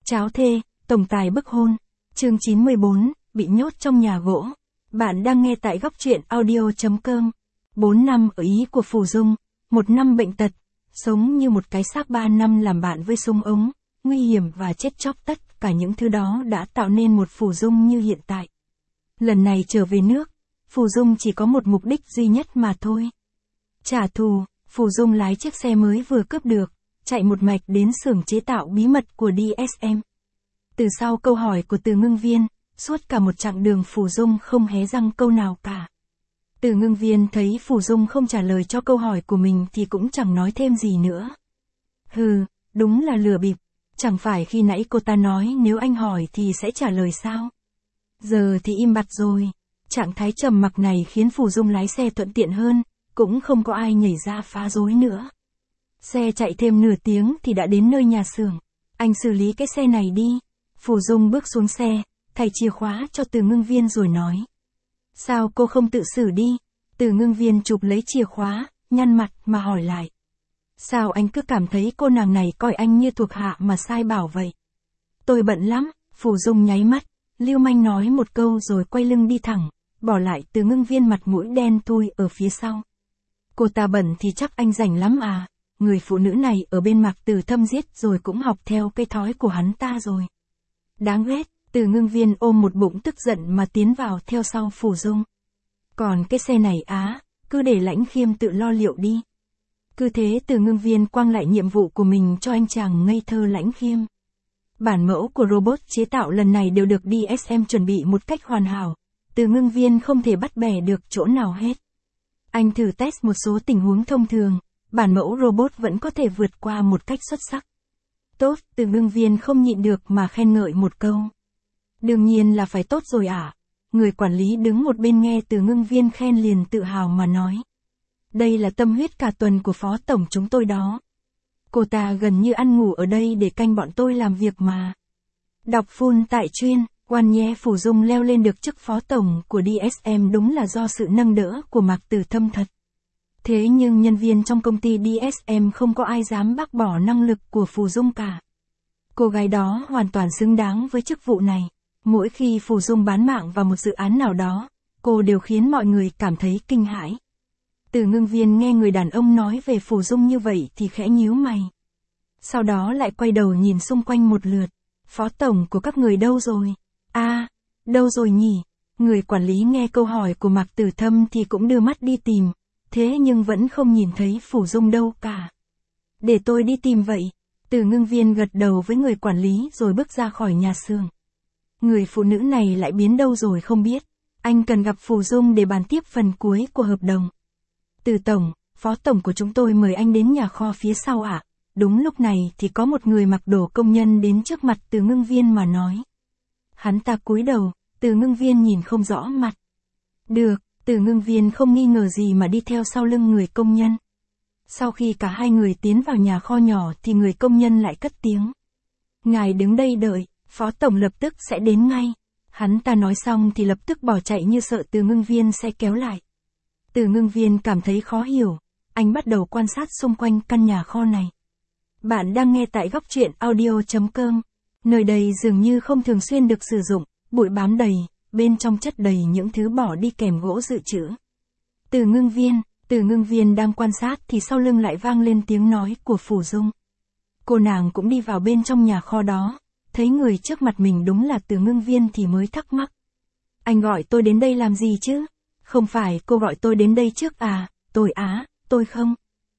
Cháo thê, tổng tài bức hôn. Chương 94, bị nhốt trong nhà gỗ. Bạn đang nghe tại góc truyện audio.com. 4 năm ở Ý của Phù Dung, 1 năm bệnh tật, sống như một cái xác 3 năm làm bạn với súng ống, nguy hiểm và chết chóc, tất cả những thứ đó đã tạo nên một Phù Dung như hiện tại. Lần này trở về nước, Phù Dung chỉ có một mục đích duy nhất mà thôi. Trả thù. Phù Dung lái chiếc xe mới vừa cướp được, chạy một mạch đến xưởng chế tạo bí mật của DSM. Từ sau câu hỏi của Từ Ngưng Viên, suốt cả một chặng đường Phù Dung không hé răng câu nào cả. Từ Ngưng Viên thấy Phù Dung không trả lời cho câu hỏi của mình thì cũng chẳng nói thêm gì nữa. Hừ, đúng là lừa bịp, chẳng phải khi nãy cô ta nói nếu anh hỏi thì sẽ trả lời sao? Giờ thì im bặt rồi. Trạng thái trầm mặc này khiến Phù Dung lái xe thuận tiện hơn, cũng không có ai nhảy ra phá rối nữa. Xe chạy thêm nửa tiếng thì đã đến nơi nhà xưởng. Anh xử lý cái xe này đi. Phù Dung bước xuống xe, thay chìa khóa cho Từ Ngưng Viên rồi nói. Sao cô không tự xử đi? Từ Ngưng Viên chụp lấy chìa khóa, nhăn mặt mà hỏi lại. Sao anh cứ cảm thấy cô nàng này coi anh như thuộc hạ mà sai bảo vậy? Tôi bận lắm. Phù Dung nháy mắt, lưu manh nói một câu rồi quay lưng đi thẳng, bỏ lại Từ Ngưng Viên mặt mũi đen thui ở phía sau. Cô ta bận thì chắc anh rảnh lắm à? Người phụ nữ này ở bên Mạc Tử Thâm giết rồi cũng học theo cái thói của hắn ta rồi. Đáng ghét. Từ Ngưng Viên ôm một bụng tức giận mà tiến vào theo sau Phù Dung. Còn cái xe này á, cứ để Lãnh Khiêm tự lo liệu đi. Cứ thế Từ Ngưng Viên quăng lại nhiệm vụ của mình cho anh chàng ngây thơ Lãnh Khiêm. Bản mẫu của robot chế tạo lần này đều được DSM chuẩn bị một cách hoàn hảo. Từ Ngưng Viên không thể bắt bẻ được chỗ nào hết. Anh thử test một số tình huống thông thường, bản mẫu robot vẫn có thể vượt qua một cách xuất sắc. Tốt. Từ Ngưng Viên không nhịn được mà khen ngợi một câu. Đương nhiên là phải tốt rồi ạ. Người quản lý đứng một bên nghe Từ Ngưng Viên khen liền tự hào mà nói. Đây là tâm huyết cả tuần của phó tổng chúng tôi đó. Cô ta gần như ăn ngủ ở đây để canh bọn tôi làm việc mà. Đọc full tại chuyên, quan nhé. Phù Dung leo lên được chức phó tổng của DSM đúng là do sự nâng đỡ của Mạc Tử Thâm thật. Thế nhưng nhân viên trong công ty DSM không có ai dám bác bỏ năng lực của Phù Dung cả. Cô gái đó hoàn toàn xứng đáng với chức vụ này. Mỗi khi Phù Dung bán mạng vào một dự án nào đó, cô đều khiến mọi người cảm thấy kinh hãi. Từ Ngưng Viên nghe người đàn ông nói về Phù Dung như vậy thì khẽ nhíu mày. Sau đó lại quay đầu nhìn xung quanh một lượt. Phó tổng của các người đâu rồi? Đâu rồi nhỉ? Người quản lý nghe câu hỏi của Mạc Tử Thâm thì cũng đưa mắt đi tìm, thế nhưng vẫn không nhìn thấy Phù Dung đâu cả. Để tôi đi tìm vậy. Từ Ngưng Viên gật đầu với người quản lý rồi bước ra khỏi nhà xưởng. Người phụ nữ này lại biến đâu rồi không biết. Anh cần gặp Phù Dung để bàn tiếp phần cuối của hợp đồng. Từ tổng, phó tổng của chúng tôi mời anh đến nhà kho phía sau ạ. Đúng lúc này thì có một người mặc đồ công nhân đến trước mặt Từ Ngưng Viên mà nói. Hắn ta cúi đầu, Từ Ngưng Viên nhìn không rõ mặt. Được. Từ Ngưng Viên không nghi ngờ gì mà đi theo sau lưng người công nhân. Sau khi cả hai người tiến vào nhà kho nhỏ thì người công nhân lại cất tiếng. Ngài đứng đây đợi, phó tổng lập tức sẽ đến ngay. Hắn ta nói xong thì lập tức bỏ chạy như sợ Từ Ngưng Viên sẽ kéo lại. Từ Ngưng Viên cảm thấy khó hiểu, anh bắt đầu quan sát xung quanh căn nhà kho này. Bạn đang nghe tại góc truyện audio.com. Nơi đây dường như không thường xuyên được sử dụng, bụi bám đầy, bên trong chất đầy những thứ bỏ đi kèm gỗ dự trữ. Từ Ngưng Viên đang quan sát thì sau lưng lại vang lên tiếng nói của Phù Dung. Cô nàng cũng đi vào bên trong nhà kho đó, thấy người trước mặt mình đúng là Từ Ngưng Viên thì mới thắc mắc. Anh gọi tôi đến đây làm gì chứ? Không phải cô gọi tôi đến đây trước à? Tôi không.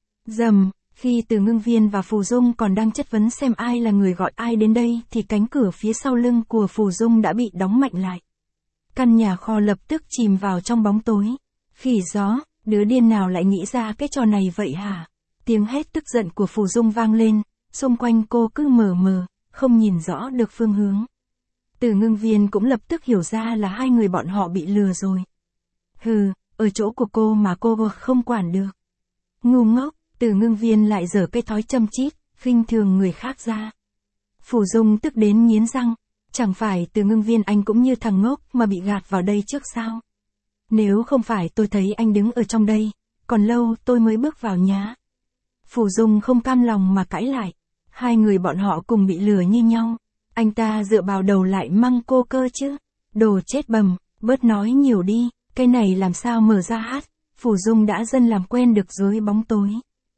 Rầm, khi Từ Ngưng Viên và Phù Dung còn đang chất vấn xem ai là người gọi ai đến đây thì cánh cửa phía sau lưng của Phù Dung đã bị đóng mạnh lại. Căn nhà kho lập tức chìm vào trong bóng tối. Khỉ gió, đứa điên nào lại nghĩ ra cái trò này vậy hả? Tiếng hét tức giận của Phù Dung vang lên, xung quanh cô cứ mờ mờ, không nhìn rõ được phương hướng. Từ Ngưng Viên cũng lập tức hiểu ra là hai người bọn họ bị lừa rồi. Hừ, ở chỗ của cô mà cô không quản được. Ngu ngốc. Từ Ngưng Viên lại giở cái thói châm chít, khinh thường người khác ra. Phù Dung tức đến nghiến răng. Chẳng phải Từ Ngưng Viên anh cũng như thằng ngốc mà bị gạt vào đây trước sao? Nếu không phải tôi thấy anh đứng ở trong đây, còn lâu tôi mới bước vào nhá. Phù Dung không cam lòng mà cãi lại. Hai người bọn họ cùng bị lừa như nhau. Anh ta dựa vào đầu lại măng cô cơ chứ. Đồ chết bầm, bớt nói nhiều đi, cái này làm sao mở ra hát. Phủ Dung đã dần làm quen được dưới bóng tối.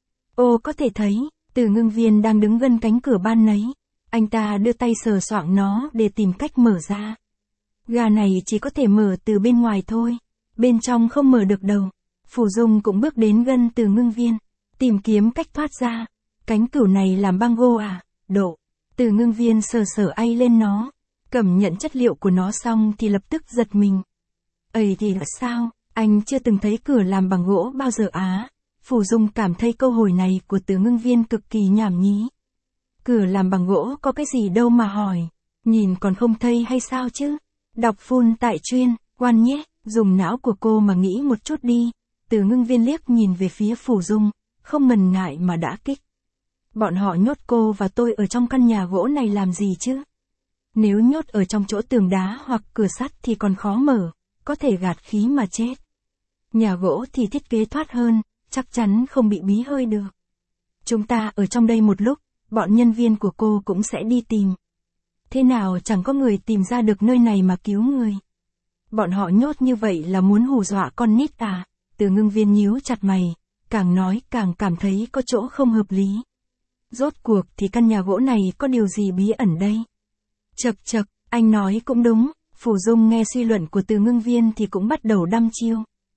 Ô có thể thấy, Từ Ngưng Viên đang đứng gần cánh cửa ban nấy. Anh ta đưa tay sờ soạng nó để tìm cách mở ra. Gà này chỉ có thể mở từ bên ngoài thôi. Bên trong không mở được đâu. Phủ Dung cũng bước đến gần Từ Ngưng Viên. Tìm kiếm cách thoát ra. Cánh cửa này làm băng gô à? Độ. Từ Ngưng Viên sờ sờ ay lên nó. Cảm nhận chất liệu của nó xong thì lập tức giật mình. Ấy thì là sao? Anh chưa từng thấy cửa làm bằng gỗ bao giờ á. Phủ Dung cảm thấy câu hỏi này của Từ Ngưng Viên cực kỳ nhảm nhí. Cửa làm bằng gỗ có cái gì đâu mà hỏi. Nhìn còn không thấy hay sao chứ? Đọc full tại chuyên, quan nhé, dùng não của cô mà nghĩ một chút đi. Từ Ngưng Viên liếc nhìn về phía Phủ Dung, không ngần ngại mà đã kích. Bọn họ nhốt cô và tôi ở trong căn nhà gỗ này làm gì chứ? Nếu nhốt ở trong chỗ tường đá hoặc cửa sắt thì còn khó mở, có thể gạt khí mà chết. Nhà gỗ thì thiết kế thoát hơn, chắc chắn không bị bí hơi được. Chúng ta ở trong đây một lúc, bọn nhân viên của cô cũng sẽ đi tìm. Thế nào chẳng có người tìm ra được nơi này mà cứu người. Bọn họ nhốt như vậy là muốn hù dọa con nít à? Từ Ngưng Viên nhíu chặt mày, càng nói càng cảm thấy có chỗ không hợp lý. Rốt cuộc thì căn nhà gỗ này có điều gì bí ẩn đây? Chậc chậc, anh nói cũng đúng. Phủ Dung nghe suy luận của Từ Ngưng Viên thì cũng bắt đầu đăm chiêu.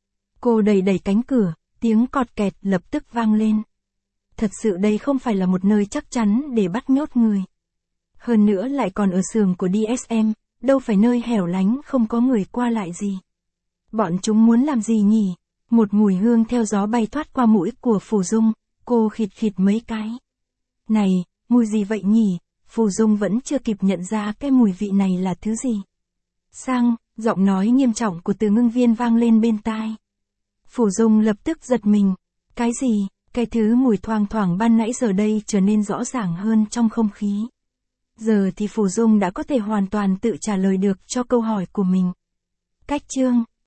Cô đẩy cánh cửa, tiếng cọt kẹt lập tức vang lên. Thật sự đây không phải là một nơi chắc chắn để bắt nhốt người. Hơn nữa lại còn ở xưởng của DSM, đâu phải nơi hẻo lánh không có người qua lại gì. Bọn chúng muốn làm gì nhỉ? Một mùi hương theo gió bay thoát qua mũi của Phủ Dung, cô khịt khịt mấy cái. Này, mùi gì vậy nhỉ? Phủ Dung vẫn chưa kịp nhận ra cái mùi vị này là thứ gì. Sang, giọng nói nghiêm trọng của Từ Ngưng Viên vang lên bên tai. Phủ Dung lập tức giật mình. Cái gì? Cái thứ mùi thoang thoảng ban nãy giờ đây trở nên rõ ràng hơn trong không khí. Giờ thì Phủ Dung đã có thể hoàn toàn tự trả lời được cho câu hỏi của mình. Cách chương